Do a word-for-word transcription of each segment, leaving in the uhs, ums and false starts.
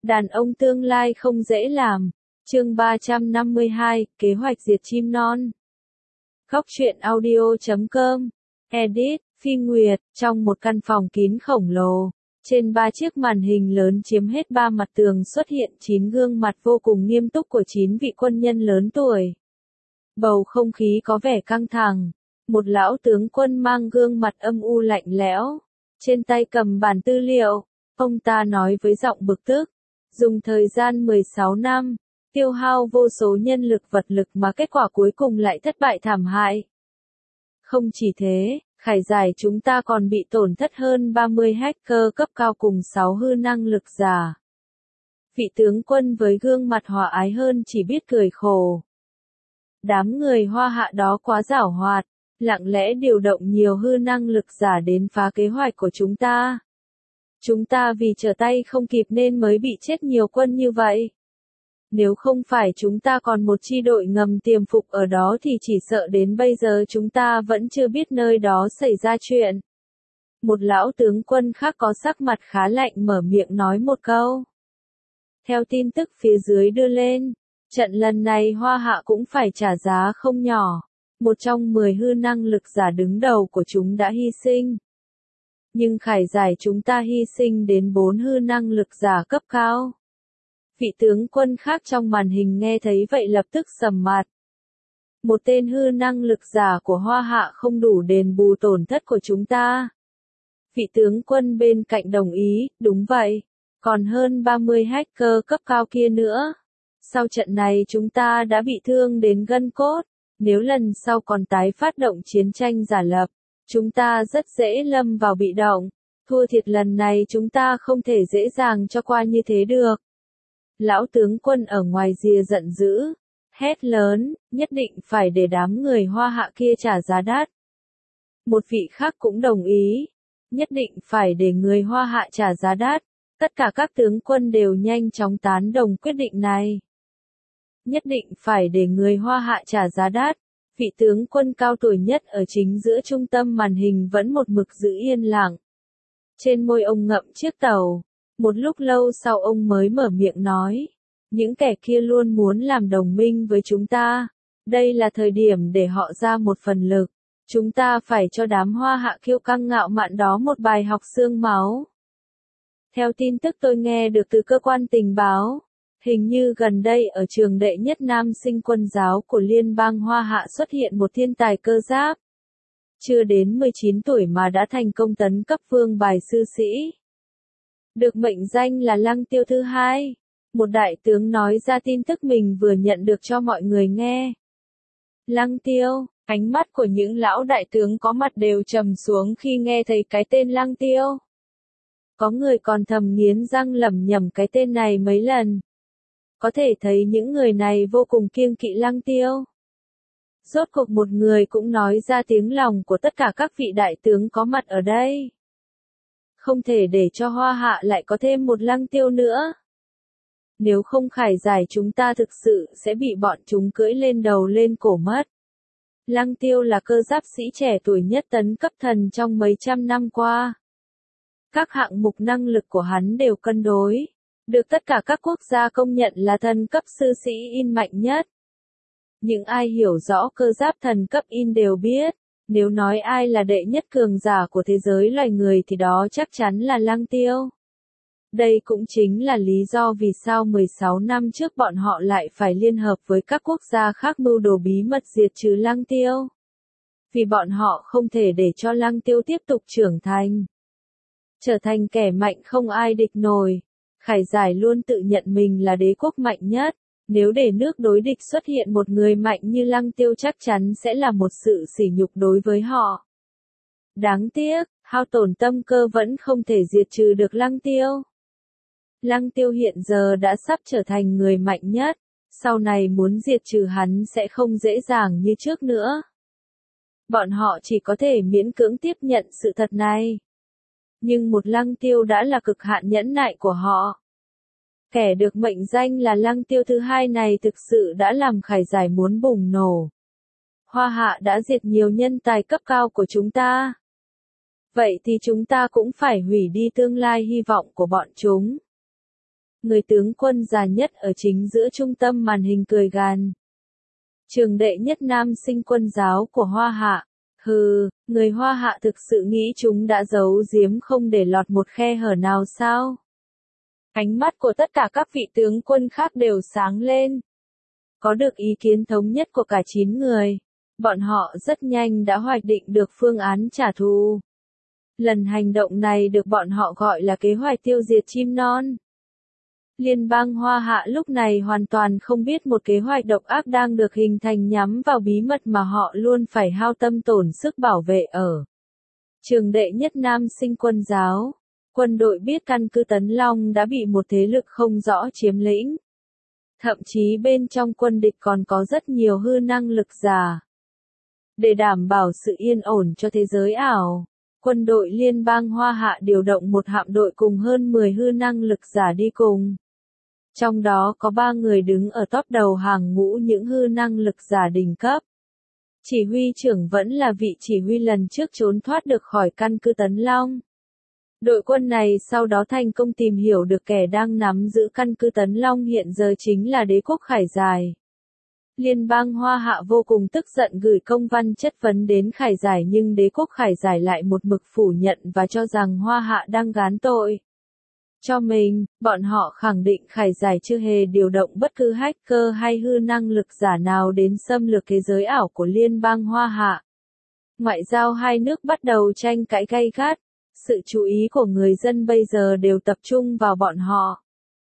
Đàn ông tương lai không dễ làm. Chương ba trăm năm mươi hai, kế hoạch diệt chim non. Góc truyện audio chấm com. Edit, Phi Nguyệt, trong một căn phòng kín khổng lồ. Trên ba chiếc màn hình lớn chiếm hết ba mặt tường xuất hiện chín gương mặt vô cùng nghiêm túc của chín vị quân nhân lớn tuổi. Bầu không khí có vẻ căng thẳng. Một lão tướng quân mang gương mặt âm u lạnh lẽo. Trên tay cầm bản tư liệu. Ông ta nói với giọng bực tức. Dùng thời gian mười sáu năm, tiêu hao vô số nhân lực vật lực mà kết quả cuối cùng lại thất bại thảm hại. Không chỉ thế, Khải Giải chúng ta còn bị tổn thất hơn ba mươi hacker cấp cao cùng sáu hư năng lực giả. Vị tướng quân với gương mặt hòa ái hơn chỉ biết cười khổ. Đám người Hoa Hạ đó quá giảo hoạt, lặng lẽ điều động nhiều hư năng lực giả đến phá kế hoạch của chúng ta. Chúng ta vì trở tay không kịp nên mới bị chết nhiều quân như vậy. Nếu không phải chúng ta còn một chi đội ngầm tiềm phục ở đó thì chỉ sợ đến bây giờ chúng ta vẫn chưa biết nơi đó xảy ra chuyện. Một lão tướng quân khác có sắc mặt khá lạnh mở miệng nói một câu. Theo tin tức phía dưới đưa lên, trận lần này Hoa Hạ cũng phải trả giá không nhỏ. Một trong mười hư năng lực giả đứng đầu của chúng đã hy sinh. Nhưng Khải Giải chúng ta hy sinh đến bốn hư năng lực giả cấp cao. Vị tướng quân khác trong màn hình nghe thấy vậy lập tức sầm mặt. Một tên hư năng lực giả của Hoa Hạ không đủ đền bù tổn thất của chúng ta. Vị tướng quân bên cạnh đồng ý, đúng vậy. Còn hơn ba mươi hacker cấp cao kia nữa. Sau trận này chúng ta đã bị thương đến gân cốt. Nếu lần sau còn tái phát động chiến tranh giả lập, chúng ta rất dễ lâm vào bị động. Thua thiệt lần này chúng ta không thể dễ dàng cho qua như thế được. Lão tướng quân ở ngoài rìa giận dữ, hét lớn, nhất định phải để đám người Hoa Hạ kia trả giá đắt. Một vị khác cũng đồng ý, nhất định phải để người Hoa Hạ trả giá đắt. Tất cả các tướng quân đều nhanh chóng tán đồng quyết định này. Nhất định phải để người Hoa Hạ trả giá đắt. Vị tướng quân cao tuổi nhất ở chính giữa trung tâm màn hình vẫn một mực giữ yên lặng. Trên môi ông ngậm chiếc tàu. Một lúc lâu sau ông mới mở miệng nói. Những kẻ kia luôn muốn làm đồng minh với chúng ta. Đây là thời điểm để họ ra một phần lực. Chúng ta phải cho đám Hoa Hạ kiêu căng ngạo mạn đó một bài học xương máu. Theo tin tức tôi nghe được từ cơ quan tình báo. Hình như gần đây ở trường đệ nhất nam sinh quân giáo của Liên bang Hoa Hạ xuất hiện một thiên tài cơ giáp. Chưa đến mười chín tuổi mà đã thành công tấn cấp vương bài sư sĩ. Được mệnh danh là Lăng Tiêu thứ hai. Một đại tướng nói ra tin tức mình vừa nhận được cho mọi người nghe. Lăng Tiêu, ánh mắt của những lão đại tướng có mặt đều trầm xuống khi nghe thấy cái tên Lăng Tiêu. Có người còn thầm nghiến răng lẩm nhẩm cái tên này mấy lần. Có thể thấy những người này vô cùng kiêng kỵ Lăng Tiêu. Rốt cuộc một người cũng nói ra tiếng lòng của tất cả các vị đại tướng có mặt ở đây. Không thể để cho Hoa Hạ lại có thêm một Lăng Tiêu nữa. Nếu không Khải Giải chúng ta thực sự sẽ bị bọn chúng cưỡi lên đầu lên cổ mất. Lăng Tiêu là cơ giáp sĩ trẻ tuổi nhất tấn cấp thần trong mấy trăm năm qua. Các hạng mục năng lực của hắn đều cân đối. Được tất cả các quốc gia công nhận là thần cấp sư sĩ in mạnh nhất. Những ai hiểu rõ cơ giáp thần cấp in đều biết, nếu nói ai là đệ nhất cường giả của thế giới loài người thì đó chắc chắn là Lăng Tiêu. Đây cũng chính là lý do vì sao mười sáu năm trước bọn họ lại phải liên hợp với các quốc gia khác mưu đồ bí mật diệt trừ Lăng Tiêu. Vì bọn họ không thể để cho Lăng Tiêu tiếp tục trưởng thành. Trở thành kẻ mạnh không ai địch nổi. Khải Giải luôn tự nhận mình là đế quốc mạnh nhất, nếu để nước đối địch xuất hiện một người mạnh như Lăng Tiêu chắc chắn sẽ là một sự sỉ nhục đối với họ. Đáng tiếc, hao tổn tâm cơ vẫn không thể diệt trừ được Lăng Tiêu. Lăng Tiêu hiện giờ đã sắp trở thành người mạnh nhất, sau này muốn diệt trừ hắn sẽ không dễ dàng như trước nữa. Bọn họ chỉ có thể miễn cưỡng tiếp nhận sự thật này. Nhưng một Lăng Tiêu đã là cực hạn nhẫn nại của họ. Kẻ được mệnh danh là Lăng Tiêu thứ hai này thực sự đã làm Khải Giải muốn bùng nổ. Hoa Hạ đã diệt nhiều nhân tài cấp cao của chúng ta. Vậy thì chúng ta cũng phải hủy đi tương lai hy vọng của bọn chúng. người tướng quân già nhất ở chính giữa trung tâm màn hình cười gằn. Trường đệ nhất nam sinh quân giáo của Hoa Hạ. Hừ, người Hoa Hạ thực sự nghĩ chúng đã giấu giếm không để lọt một khe hở nào sao? Ánh mắt của tất cả các vị tướng quân khác đều sáng lên. Có được ý kiến thống nhất của cả chín người, bọn họ rất nhanh đã hoạch định được phương án trả thù. Lần hành động này được bọn họ gọi là kế hoạch tiêu diệt chim non. Liên bang Hoa Hạ lúc này hoàn toàn không biết một kế hoạch độc ác đang được hình thành nhắm vào bí mật mà họ luôn phải hao tâm tổn sức bảo vệ ở. Trường đệ nhất nam sinh quân giáo, quân đội biết căn cứ Tấn Long đã bị một thế lực không rõ chiếm lĩnh. Thậm chí bên trong quân địch còn có rất nhiều hư năng lực giả. Để đảm bảo sự yên ổn cho thế giới ảo, quân đội liên bang Hoa Hạ điều động một hạm đội cùng hơn mười hư năng lực giả đi cùng. Trong đó có ba người đứng ở top đầu hàng ngũ những hư năng lực giả đỉnh cấp. Chỉ huy trưởng vẫn là vị chỉ huy lần trước trốn thoát được khỏi căn cứ Tấn Long. Đội quân này sau đó thành công tìm hiểu được kẻ đang nắm giữ căn cứ Tấn Long hiện giờ chính là đế quốc Khải Giài. Liên bang Hoa Hạ vô cùng tức giận gửi công văn chất vấn đến Khải Giài nhưng đế quốc Khải Giài lại một mực phủ nhận và cho rằng Hoa Hạ đang gán tội cho mình. Bọn họ khẳng định Khải Giài chưa hề điều động bất cứ hacker hay hư năng lực giả nào đến xâm lược thế giới ảo của Liên bang Hoa Hạ. Ngoại giao hai nước bắt đầu tranh cãi gay gắt. Sự chú ý của người dân bây giờ đều tập trung vào bọn họ.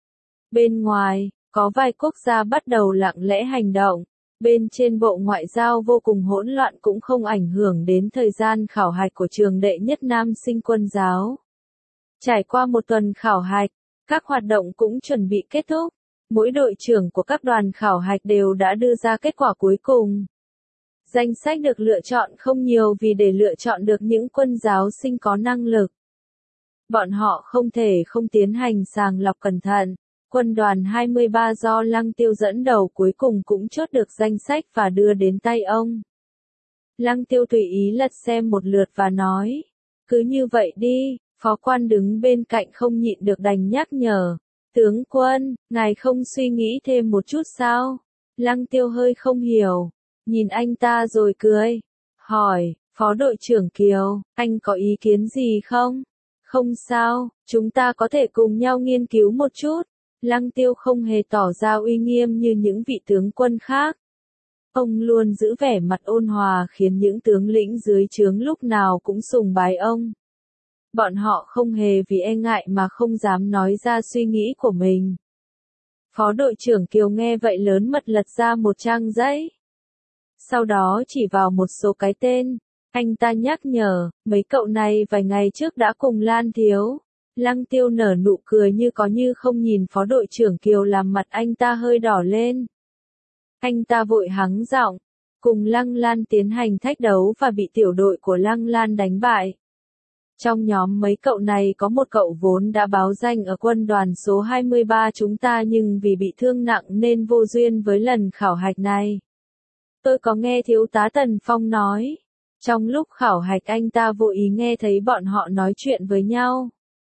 Bên ngoài, có vài quốc gia bắt đầu lặng lẽ hành động. Bên trên Bộ Ngoại giao vô cùng hỗn loạn cũng không ảnh hưởng đến thời gian khảo hạch của trường đệ nhất nam sinh quân giáo. Trải qua một tuần khảo hạch, các hoạt động cũng chuẩn bị kết thúc. Mỗi đội trưởng của các đoàn khảo hạch đều đã đưa ra kết quả cuối cùng. Danh sách được lựa chọn không nhiều vì để lựa chọn được những quân giáo sinh có năng lực. Bọn họ không thể không tiến hành sàng lọc cẩn thận. Quân đoàn hai mươi ba do Lăng Tiêu dẫn đầu cuối cùng cũng chốt được danh sách và đưa đến tay ông. Lăng Tiêu tùy ý lật xem một lượt và nói, cứ như vậy đi. Phó quan đứng bên cạnh không nhịn được đành nhắc nhở. Tướng quân, ngài không suy nghĩ thêm một chút sao? Lăng Tiêu hơi không hiểu. Nhìn anh ta rồi cười. Hỏi, Phó đội trưởng Kiều, anh có ý kiến gì không? Không sao, chúng ta có thể cùng nhau nghiên cứu một chút. Lăng Tiêu không hề tỏ ra uy nghiêm như những vị tướng quân khác. Ông luôn giữ vẻ mặt ôn hòa khiến những tướng lĩnh dưới trướng lúc nào cũng sùng bái ông. Bọn họ không hề vì e ngại mà không dám nói ra suy nghĩ của mình. Phó đội trưởng Kiều nghe vậy lớn mật lật ra một trang giấy. Sau đó chỉ vào một số cái tên, anh ta nhắc nhở, mấy cậu này vài ngày trước đã cùng Lan Thiếu. Lăng Tiêu nở nụ cười như có như không nhìn phó đội trưởng Kiều làm mặt anh ta hơi đỏ lên. Anh ta vội hắng giọng, cùng Lăng Lan tiến hành thách đấu và bị tiểu đội của Lăng Lan đánh bại. Trong nhóm mấy cậu này có một cậu vốn đã báo danh ở quân đoàn số hai mươi ba chúng ta nhưng vì bị thương nặng nên vô duyên với lần khảo hạch này. Tôi có nghe thiếu tá Tần Phong nói, trong lúc khảo hạch anh ta vô ý nghe thấy bọn họ nói chuyện với nhau.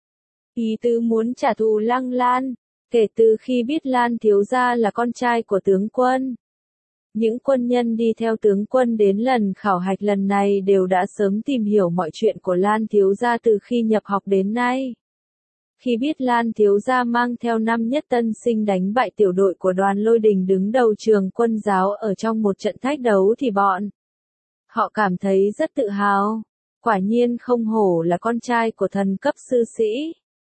Ý tứ muốn trả thù Lăng Lan, kể từ khi biết Lan thiếu gia là con trai của tướng quân. Những quân nhân đi theo tướng quân đến lần khảo hạch lần này đều đã sớm tìm hiểu mọi chuyện của Lan thiếu gia từ khi nhập học đến nay. Khi biết Lan thiếu gia mang theo năm nhất tân sinh đánh bại tiểu đội của đoàn Lôi Đình đứng đầu trường quân giáo ở trong một trận thách đấu thì bọn họ cảm thấy rất tự hào. Quả nhiên không hổ là con trai của thần cấp sư sĩ.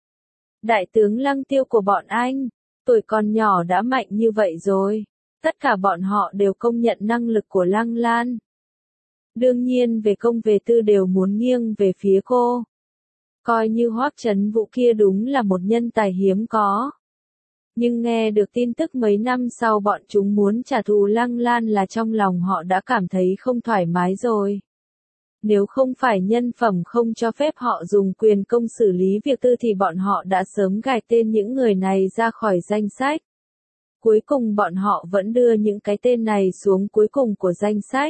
Đại tướng Lăng Tiêu của bọn anh, tuổi còn nhỏ đã mạnh như vậy rồi. Tất cả bọn họ đều công nhận năng lực của Lăng Lan. Đương nhiên về công về tư đều muốn nghiêng về phía cô. Coi như Hoắc Trấn Vũ kia đúng là một nhân tài hiếm có. Nhưng nghe được tin tức mấy năm sau bọn chúng muốn trả thù Lăng Lan là trong lòng họ đã cảm thấy không thoải mái rồi. Nếu không phải nhân phẩm không cho phép họ dùng quyền công xử lý việc tư thì bọn họ đã sớm gạch tên những người này ra khỏi danh sách. Cuối cùng bọn họ vẫn đưa những cái tên này xuống cuối cùng của danh sách.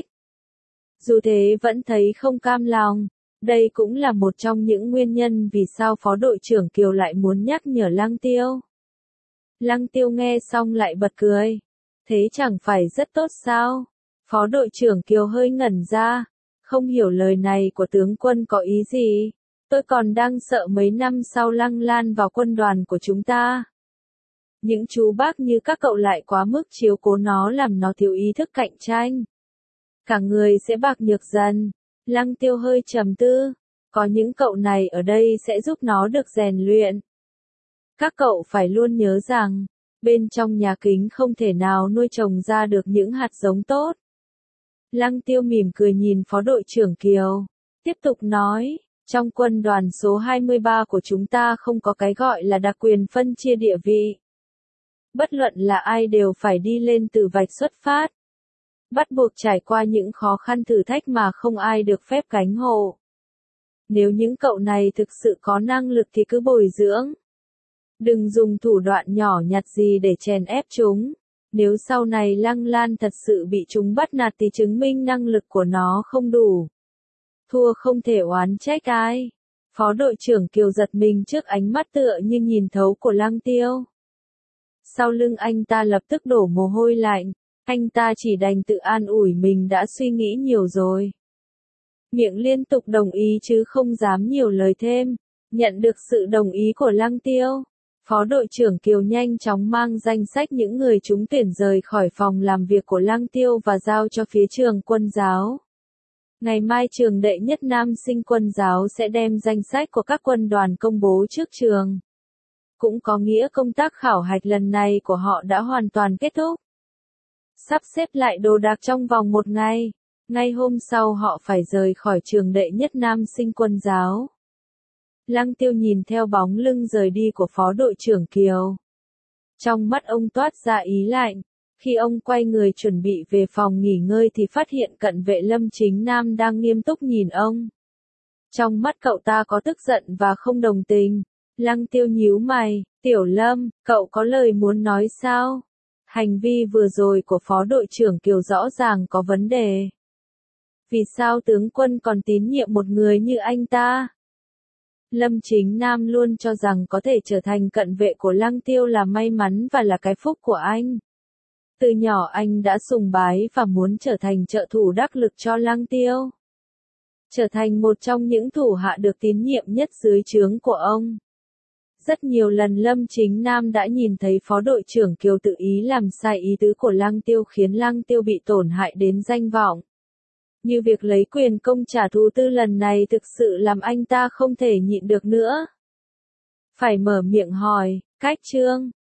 Dù thế vẫn thấy không cam lòng. Đây cũng là một trong những nguyên nhân vì sao Phó đội trưởng Kiều lại muốn nhắc nhở Lăng Tiêu. Lăng Tiêu nghe xong lại bật cười. Thế chẳng phải rất tốt sao? Phó đội trưởng Kiều hơi ngẩn ra. Không hiểu lời này của tướng quân có ý gì. Tôi còn đang sợ mấy năm sau Lăng Lan vào quân đoàn của chúng ta. Những chú bác như các cậu lại quá mức chiếu cố nó làm nó thiếu ý thức cạnh tranh. Cả người sẽ bạc nhược dần. Lăng Tiêu hơi trầm tư. Có những cậu này ở đây sẽ giúp nó được rèn luyện. Các cậu phải luôn nhớ rằng, bên trong nhà kính không thể nào nuôi trồng ra được những hạt giống tốt. Lăng Tiêu mỉm cười nhìn phó đội trưởng Kiều. Tiếp tục nói, trong quân đoàn số hai mươi ba của chúng ta không có cái gọi là đặc quyền phân chia địa vị. Bất luận là ai đều phải đi lên từ vạch xuất phát. Bắt buộc trải qua những khó khăn thử thách mà không ai được phép gánh hộ. Nếu những cậu này thực sự có năng lực thì cứ bồi dưỡng. Đừng dùng thủ đoạn nhỏ nhặt gì để chèn ép chúng. Nếu sau này Lăng Lan thật sự bị chúng bắt nạt thì chứng minh năng lực của nó không đủ. Thua không thể oán trách ai. Phó đội trưởng Kiều giật mình trước ánh mắt tựa như nhìn thấu của Lăng Tiêu. Sau lưng anh ta lập tức đổ mồ hôi lạnh. Anh ta chỉ đành tự an ủi mình đã suy nghĩ nhiều rồi. Miệng liên tục đồng ý chứ không dám nhiều lời thêm. Nhận được sự đồng ý của Lăng Tiêu. Phó đội trưởng Kiều nhanh chóng mang danh sách những người trúng tuyển rời khỏi phòng làm việc của Lăng Tiêu và giao cho phía trường quân giáo. Ngày mai trường đệ nhất nam sinh quân giáo sẽ đem danh sách của các quân đoàn công bố trước trường. Cũng có nghĩa công tác khảo hạch lần này của họ đã hoàn toàn kết thúc. Sắp xếp lại đồ đạc trong vòng một ngày. Ngay hôm sau họ phải rời khỏi trường đệ nhất nam sinh quân giáo. Lăng Tiêu nhìn theo bóng lưng rời đi của phó đội trưởng Kiều. Trong mắt ông toát ra ý lạnh. Khi ông quay người chuẩn bị về phòng nghỉ ngơi thì phát hiện cận vệ Lâm Chính Nam đang nghiêm túc nhìn ông. Trong mắt cậu ta có tức giận và không đồng tình. Lăng Tiêu nhíu mày, Tiểu Lâm, cậu có lời muốn nói sao? Hành vi vừa rồi của phó đội trưởng Kiều rõ ràng có vấn đề. Vì sao tướng quân còn tín nhiệm một người như anh ta? Lâm Chính Nam luôn cho rằng có thể trở thành cận vệ của Lăng Tiêu là may mắn và là cái phúc của anh. Từ nhỏ anh đã sùng bái và muốn trở thành trợ thủ đắc lực cho Lăng Tiêu. Trở thành một trong những thủ hạ được tín nhiệm nhất dưới trướng của ông. Rất nhiều lần Lâm Chính Nam đã nhìn thấy phó đội trưởng Kiều tự ý làm sai ý tứ của Lăng Tiêu khiến Lăng Tiêu bị tổn hại đến danh vọng. Như việc lấy quyền công trả thù tư lần này thực sự làm anh ta không thể nhịn được nữa. Phải mở miệng hỏi, cách chương.